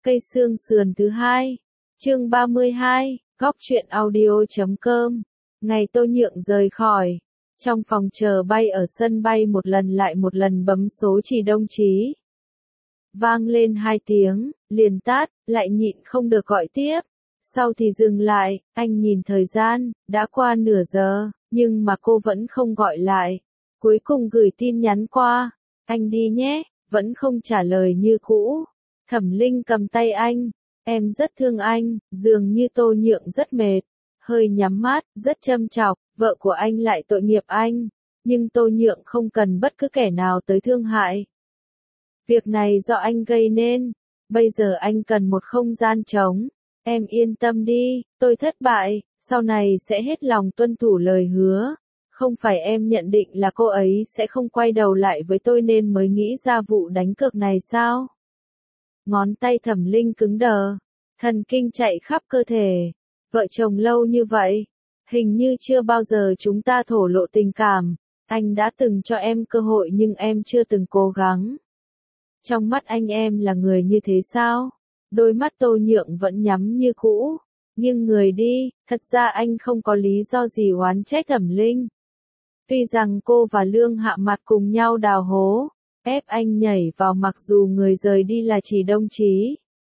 Cây xương sườn thứ hai, chương 32, góc truyện audio.com. Ngày Tô Nhượng rời khỏi, trong phòng chờ bay ở sân bay một lần lại một lần bấm số chỉ đồng chí. Vang lên 2 tiếng, liền tắt, lại nhịn không được gọi tiếp. Sau thì dừng lại, anh nhìn thời gian, đã qua nửa giờ, nhưng mà cô vẫn không gọi lại. Cuối cùng gửi tin nhắn qua, anh đi nhé, vẫn không trả lời như cũ. Thẩm Linh cầm tay anh, em rất thương anh, dường như Tô Nhượng rất mệt, hơi nhắm mắt, rất châm chọc, vợ của anh lại tội nghiệp anh, nhưng Tô Nhượng không cần bất cứ kẻ nào tới thương hại. Việc này do anh gây nên, bây giờ anh cần một không gian trống, em yên tâm đi, tôi thất bại, sau này sẽ hết lòng tuân thủ lời hứa. Không phải em nhận định là cô ấy sẽ không quay đầu lại với tôi nên mới nghĩ ra vụ đánh cược này sao? Ngón tay Thẩm Linh cứng đờ, thần kinh chạy khắp cơ thể. Vợ chồng lâu như vậy, hình như chưa bao giờ chúng ta thổ lộ tình cảm. Anh đã từng cho em cơ hội nhưng em chưa từng cố gắng. Trong mắt anh em là người như thế sao? Đôi mắt Tô Nhượng vẫn nhắm như cũ. Nhưng người đi, thật ra anh không có lý do gì oán trách Thẩm Linh. Tuy rằng cô và Lương Hạ Mặt cùng nhau đào hố, ép anh nhảy vào mặc dù người rời đi là chỉ đồng chí.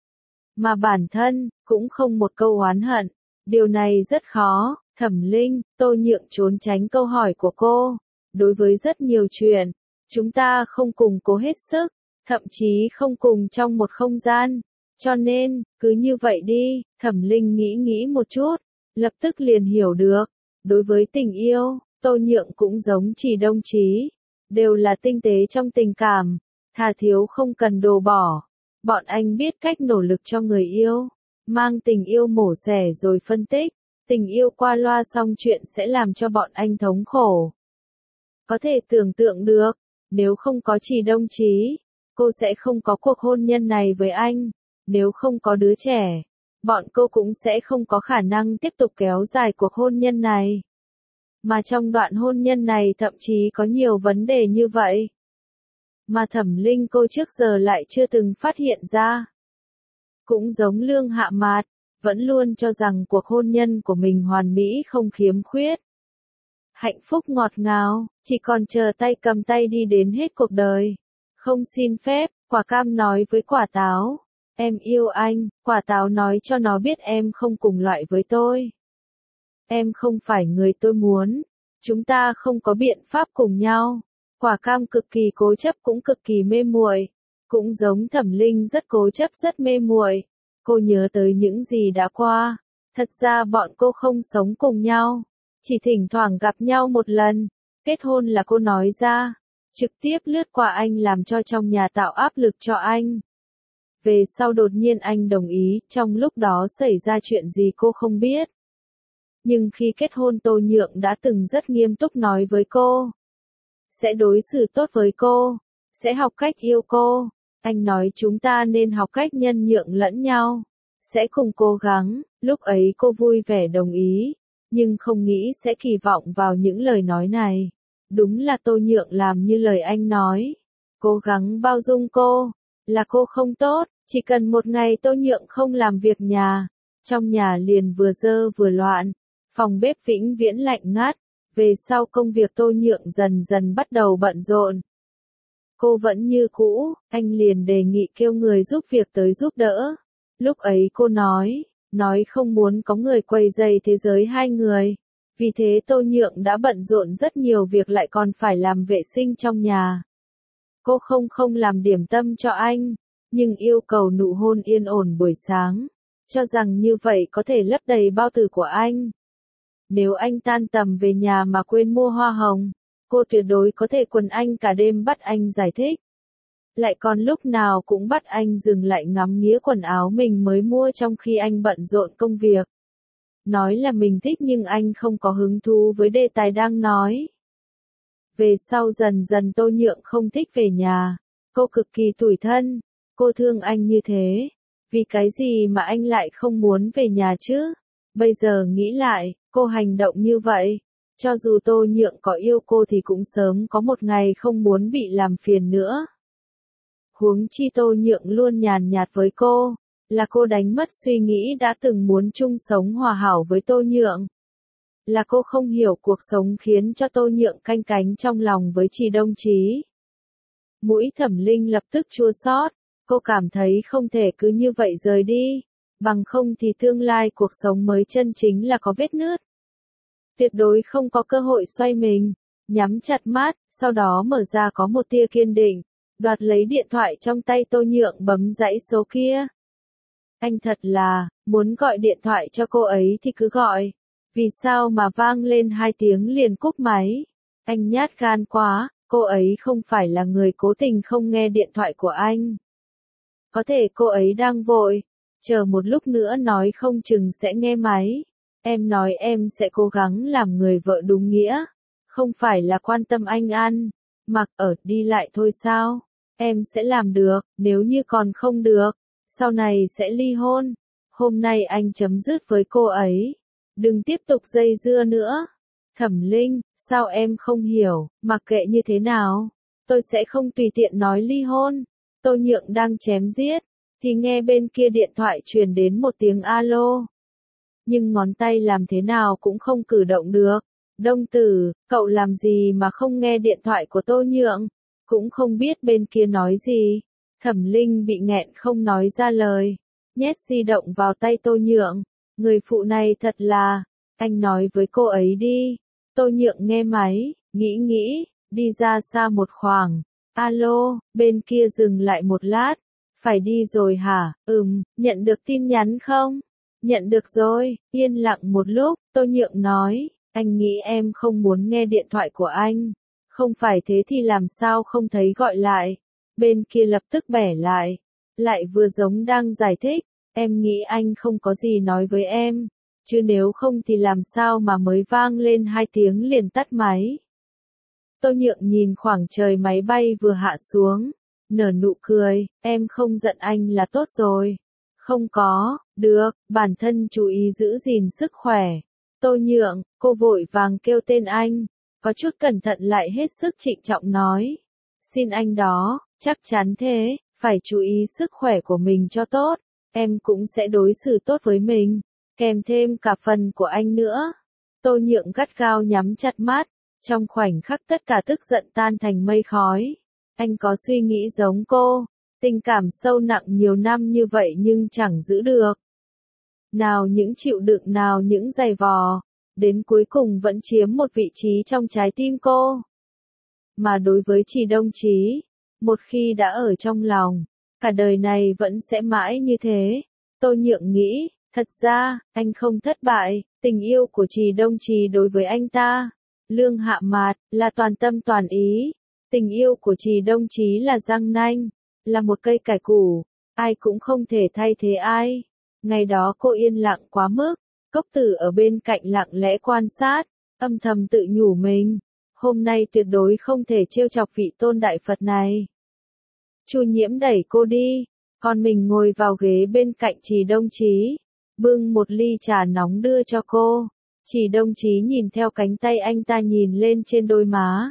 Mà bản thân, cũng không một câu oán hận. Điều này rất khó, Thẩm Linh, Tô Nhượng trốn tránh câu hỏi của cô. Đối với rất nhiều chuyện, chúng ta không cùng cố hết sức, thậm chí không cùng trong một không gian. Cho nên, cứ như vậy đi, Thẩm Linh nghĩ một chút, lập tức liền hiểu được. Đối với tình yêu, Tô Nhượng cũng giống chỉ đồng chí, đều là tinh tế trong tình cảm, thà thiếu không cần đồ bỏ. Bọn anh biết cách nỗ lực cho người yêu, mang tình yêu mổ xẻ rồi phân tích, tình yêu qua loa xong chuyện sẽ làm cho bọn anh thống khổ. Có thể tưởng tượng được, nếu không có chỉ đồng chí, cô sẽ không có cuộc hôn nhân này với anh, nếu không có đứa trẻ, bọn cô cũng sẽ không có khả năng tiếp tục kéo dài cuộc hôn nhân này. Mà trong đoạn hôn nhân này thậm chí có nhiều vấn đề như vậy. Mà Thẩm Linh cô trước giờ lại chưa từng phát hiện ra. Cũng giống Lương Hạ Mạt, vẫn luôn cho rằng cuộc hôn nhân của mình hoàn mỹ không khiếm khuyết. Hạnh phúc ngọt ngào, chỉ còn chờ tay cầm tay đi đến hết cuộc đời. Không xin phép, quả cam nói với quả táo. Em yêu anh, quả táo nói cho nó biết em không cùng loại với tôi. Em không phải người tôi muốn. Chúng ta không có biện pháp cùng nhau. Quả cam cực kỳ cố chấp cũng cực kỳ mê muội. Cũng giống Thẩm Linh rất cố chấp rất mê muội. Cô nhớ tới những gì đã qua. Thật ra bọn cô không sống cùng nhau. Chỉ thỉnh thoảng gặp nhau một lần. Kết hôn là cô nói ra. Trực tiếp lướt qua anh làm cho trong nhà tạo áp lực cho anh. Về sau đột nhiên anh đồng ý, trong lúc đó xảy ra chuyện gì cô không biết. Nhưng khi kết hôn Tô Nhượng đã từng rất nghiêm túc nói với cô. Sẽ đối xử tốt với cô, sẽ học cách yêu cô. Anh nói chúng ta nên học cách nhân nhượng lẫn nhau. Sẽ cùng cố gắng, lúc ấy cô vui vẻ đồng ý. Nhưng không nghĩ sẽ kỳ vọng vào những lời nói này. Đúng là Tô Nhượng làm như lời anh nói. Cố gắng bao dung cô, là cô không tốt. Chỉ cần một ngày Tô Nhượng không làm việc nhà. Trong nhà liền vừa dơ vừa loạn. Phòng bếp vĩnh viễn lạnh ngắt, về sau công việc Tô Nhượng dần dần bắt đầu bận rộn. Cô vẫn như cũ, anh liền đề nghị kêu người giúp việc tới giúp đỡ. Lúc ấy cô nói không muốn có người quấy rầy thế giới hai người. Vì thế Tô Nhượng đã bận rộn rất nhiều việc lại còn phải làm vệ sinh trong nhà. Cô không làm điểm tâm cho anh, nhưng yêu cầu nụ hôn yên ổn buổi sáng, cho rằng như vậy có thể lấp đầy bao tử của anh. Nếu anh tan tầm về nhà mà quên mua hoa hồng, cô tuyệt đối có thể quấn anh cả đêm bắt anh giải thích. Lại còn lúc nào cũng bắt anh dừng lại ngắm nghía quần áo mình mới mua trong khi anh bận rộn công việc. Nói là mình thích nhưng anh không có hứng thú với đề tài đang nói. Về sau dần dần Tô Nhượng không thích về nhà. Cô cực kỳ tủi thân. Cô thương anh như thế. Vì cái gì mà anh lại không muốn về nhà chứ? Bây giờ nghĩ lại, cô hành động như vậy. Cho dù Tô Nhượng có yêu cô thì cũng sớm có một ngày không muốn bị làm phiền nữa. Huống chi Tô Nhượng luôn nhàn nhạt với cô. Là cô đánh mất suy nghĩ đã từng muốn chung sống hòa hảo với Tô Nhượng. Là cô không hiểu cuộc sống khiến cho Tô Nhượng canh cánh trong lòng với Trì Đông Chí. Mũi Thẩm Linh lập tức chua xót, cô cảm thấy không thể cứ như vậy rời đi, bằng không thì tương lai cuộc sống mới chân chính là có vết nứt. Tuyệt đối không có cơ hội xoay mình, nhắm chặt mắt, sau đó mở ra có một tia kiên định, đoạt lấy điện thoại trong tay Tô Nhượng bấm dãy số kia. Anh thật là, muốn gọi điện thoại cho cô ấy thì cứ gọi, vì sao mà vang lên 2 tiếng liền cúp máy. Anh nhát gan quá, cô ấy không phải là người cố tình không nghe điện thoại của anh. Có thể cô ấy đang vội, chờ một lúc nữa nói không chừng sẽ nghe máy. Em nói em sẽ cố gắng làm người vợ đúng nghĩa, không phải là quan tâm anh ăn, mặc ở đi lại thôi sao? Em sẽ làm được, nếu như còn không được, sau này sẽ ly hôn. Hôm nay anh chấm dứt với cô ấy, đừng tiếp tục dây dưa nữa. Thẩm Linh, sao em không hiểu, mặc kệ như thế nào, tôi sẽ không tùy tiện nói ly hôn. Tô Nhượng đang chém giết, thì nghe bên kia điện thoại truyền đến một tiếng alo. Nhưng ngón tay làm thế nào cũng không cử động được. Đông Tử, cậu làm gì mà không nghe điện thoại của Tô Nhượng, cũng không biết bên kia nói gì. Thẩm Linh bị nghẹn không nói ra lời, nhét di động vào tay Tô Nhượng. Người phụ này thật là, anh nói với cô ấy đi. Tô Nhượng nghe máy, nghĩ, đi ra xa một khoảng. Alo, bên kia dừng lại một lát. Phải đi rồi hả? Nhận được tin nhắn không? Nhận được rồi, yên lặng một lúc, Tô Nhượng nói, anh nghĩ em không muốn nghe điện thoại của anh. Không phải thế thì làm sao không thấy gọi lại. Bên kia lập tức bẻ lại vừa giống đang giải thích, em nghĩ anh không có gì nói với em, chứ nếu không thì làm sao mà mới vang lên 2 tiếng liền tắt máy. Tô Nhượng nhìn khoảng trời máy bay vừa hạ xuống, nở nụ cười, em không giận anh là tốt rồi. Không có, được, bản thân chú ý giữ gìn sức khỏe. Tô Nhượng, cô vội vàng kêu tên anh, có chút cẩn thận lại hết sức trịnh trọng nói. Xin anh đó, chắc chắn thế, phải chú ý sức khỏe của mình cho tốt, em cũng sẽ đối xử tốt với mình, kèm thêm cả phần của anh nữa. Tô Nhượng gắt gao nhắm chặt mắt, trong khoảnh khắc tất cả tức giận tan thành mây khói. Anh có suy nghĩ giống cô, tình cảm sâu nặng nhiều năm như vậy nhưng chẳng giữ được. Nào những chịu đựng nào những giày vò, đến cuối cùng vẫn chiếm một vị trí trong trái tim cô. Mà đối với Trì Đông Chí, một khi đã ở trong lòng, cả đời này vẫn sẽ mãi như thế. Tô Nhượng nghĩ, thật ra, anh không thất bại, tình yêu của Trì Đông Chí đối với anh ta, lương hạ mạt, là toàn tâm toàn ý. Tình yêu của Trì Đông Chí là răng nanh, là một cây cải củ, ai cũng không thể thay thế ai. Ngày đó cô yên lặng quá mức, Cốc Tử ở bên cạnh lặng lẽ quan sát, âm thầm tự nhủ mình, hôm nay tuyệt đối không thể trêu chọc vị tôn đại Phật này. Chu Nhiễm đẩy cô đi, còn mình ngồi vào ghế bên cạnh Trì Đông Chí, bưng một ly trà nóng đưa cho cô. Trì Đông Chí nhìn theo cánh tay anh ta nhìn lên trên đôi má,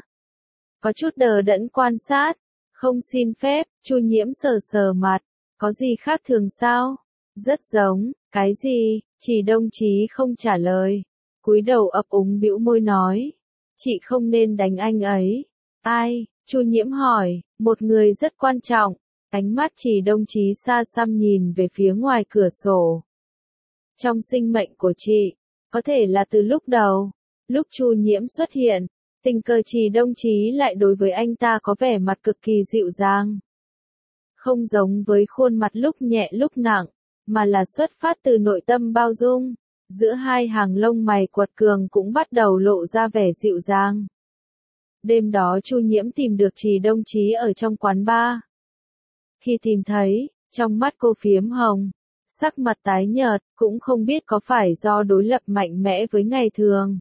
có chút đờ đẫn quan sát, không xin phép. Chu Nhiễm sờ sờ mặt, có gì khác thường sao? Rất giống, cái gì? Trì Đông Chí không trả lời, cúi đầu ấp úng bĩu môi nói, chị không nên đánh anh ấy. Ai? Chu Nhiễm hỏi, một người rất quan trọng. Ánh mắt Trì Đông Chí xa xăm nhìn về phía ngoài cửa sổ. Trong sinh mệnh của chị, có thể là từ lúc đầu, lúc Chu Nhiễm xuất hiện, tình cờ Trì Đông Chí lại đối với anh ta có vẻ mặt cực kỳ dịu dàng. Không giống với khuôn mặt lúc nhẹ lúc nặng, mà là xuất phát từ nội tâm bao dung. Giữa hai hàng lông mày quật cường cũng bắt đầu lộ ra vẻ dịu dàng. Đêm đó Chu Nhiễm tìm được Trì Đông Chí ở trong quán bar. Khi tìm thấy, trong mắt cô phiếm hồng, sắc mặt tái nhợt, cũng không biết có phải do đối lập mạnh mẽ với ngày thường,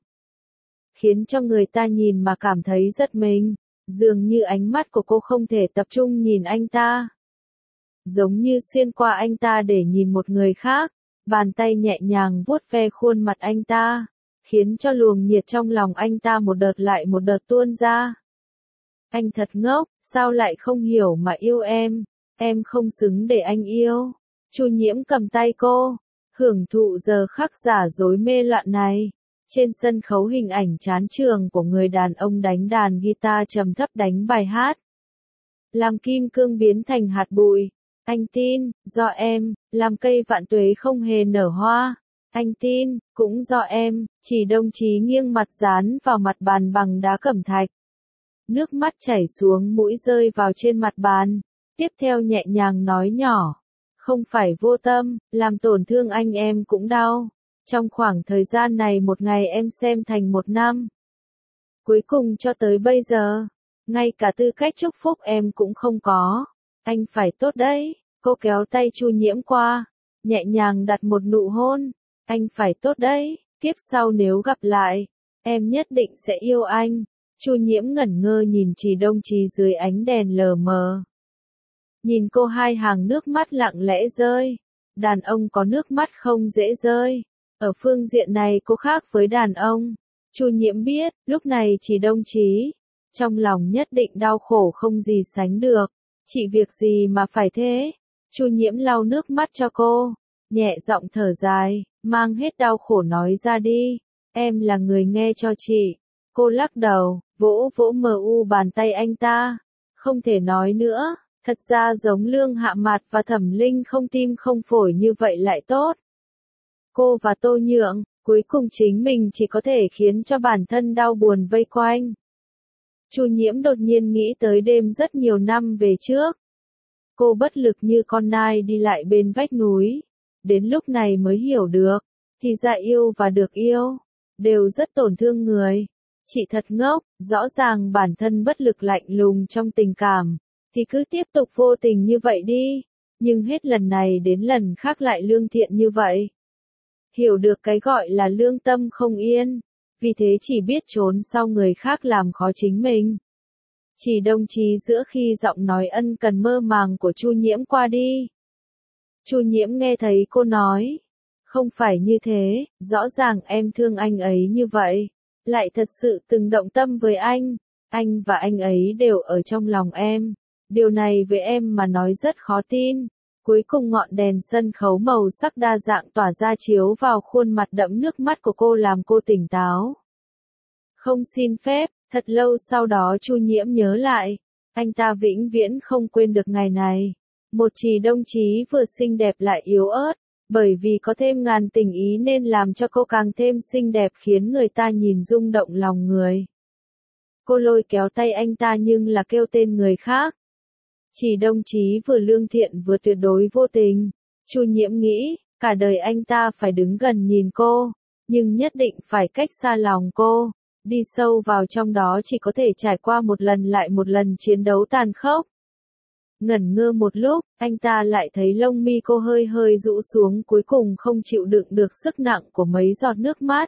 khiến cho người ta nhìn mà cảm thấy giật mình, dường như ánh mắt của cô không thể tập trung nhìn anh ta. Giống như xuyên qua anh ta để nhìn một người khác, bàn tay nhẹ nhàng vuốt ve khuôn mặt anh ta, khiến cho luồng nhiệt trong lòng anh ta một đợt lại một đợt tuôn ra. Anh thật ngốc, sao lại không hiểu mà yêu em không xứng để anh yêu. Chu Nhiễm cầm tay cô, hưởng thụ giờ khắc giả dối mê loạn này. Trên sân khấu hình ảnh chán trường của người đàn ông đánh đàn guitar trầm thấp đánh bài hát. Làm kim cương biến thành hạt bụi. Anh tin, do em, làm cây vạn tuế không hề nở hoa. Anh tin, cũng do em, chỉ đồng chí nghiêng mặt dán vào mặt bàn bằng đá cẩm thạch. Nước mắt chảy xuống mũi rơi vào trên mặt bàn. Tiếp theo nhẹ nhàng nói nhỏ. Không phải vô tâm, làm tổn thương anh em cũng đau. Trong khoảng thời gian này một ngày em xem thành một năm. Cuối cùng cho tới bây giờ, ngay cả tư cách chúc phúc em cũng không có. Anh phải tốt đấy. Cô kéo tay Chu Nhiễm qua, nhẹ nhàng đặt một nụ hôn. Anh phải tốt đấy, kiếp sau nếu gặp lại, em nhất định sẽ yêu anh. Chu Nhiễm ngẩn ngơ nhìn Trì Đông Trì dưới ánh đèn lờ mờ. Nhìn cô hai hàng nước mắt lặng lẽ rơi. Đàn ông có nước mắt không dễ rơi. Ở phương diện này cô khác với đàn ông. Chu Nhiễm biết, lúc này Trì Đông Trì, trong lòng nhất định đau khổ không gì sánh được. Chị việc gì mà phải thế? Chu Nhiễm lau nước mắt cho cô, nhẹ giọng thở dài, mang hết đau khổ nói ra đi. Em là người nghe cho chị. Cô lắc đầu, vỗ vỗ mờ u bàn tay anh ta. Không thể nói nữa, thật ra giống Lương Hạ Mạt và Thẩm Linh không tim không phổi như vậy lại tốt. Cô và Tô Nhượng, cuối cùng chính mình chỉ có thể khiến cho bản thân đau buồn vây quanh. Chu Nhiễm đột nhiên nghĩ tới đêm rất nhiều năm về trước. Cô bất lực như con nai đi lại bên vách núi. Đến lúc này mới hiểu được, thì ra yêu và được yêu, đều rất tổn thương người. Chị thật ngốc, rõ ràng bản thân bất lực lạnh lùng trong tình cảm, thì cứ tiếp tục vô tình như vậy đi. Nhưng hết lần này đến lần khác lại lương thiện như vậy. Hiểu được cái gọi là lương tâm không yên, vì thế chỉ biết trốn sau người khác làm khó chính mình. Chỉ đồng chí giữa khi giọng nói ân cần mơ màng của Chu Nhiễm qua đi. Chu Nhiễm nghe thấy cô nói, không phải như thế, rõ ràng em thương anh ấy như vậy, lại thật sự từng động tâm với anh và anh ấy đều ở trong lòng em. Điều này với em mà nói rất khó tin. Cuối cùng ngọn đèn sân khấu màu sắc đa dạng tỏa ra chiếu vào khuôn mặt đẫm nước mắt của cô làm cô tỉnh táo. Không xin phép, thật lâu sau đó Chu Nhiễm nhớ lại, anh ta vĩnh viễn không quên được ngày này. Một Trì Đông Trì vừa xinh đẹp lại yếu ớt, bởi vì có thêm ngàn tình ý nên làm cho cô càng thêm xinh đẹp khiến người ta nhìn rung động lòng người. Cô lôi kéo tay anh ta nhưng là kêu tên người khác. Trì Đông Trì vừa lương thiện vừa tuyệt đối vô tình. Chu Nhiễm nghĩ, cả đời anh ta phải đứng gần nhìn cô, nhưng nhất định phải cách xa lòng cô. Đi sâu vào trong đó chỉ có thể trải qua một lần lại một lần chiến đấu tàn khốc. Ngẩn ngơ một lúc, anh ta lại thấy lông mi cô hơi hơi rũ xuống, cuối cùng không chịu đựng được sức nặng của mấy giọt nước mắt.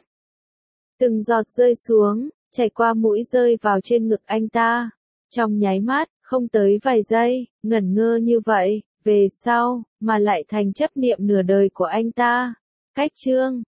Từng giọt rơi xuống, chảy qua mũi rơi vào trên ngực anh ta. Trong nháy mắt, không tới vài giây, ngẩn ngơ như vậy, về sau, mà lại thành chấp niệm nửa đời của anh ta. Cách chương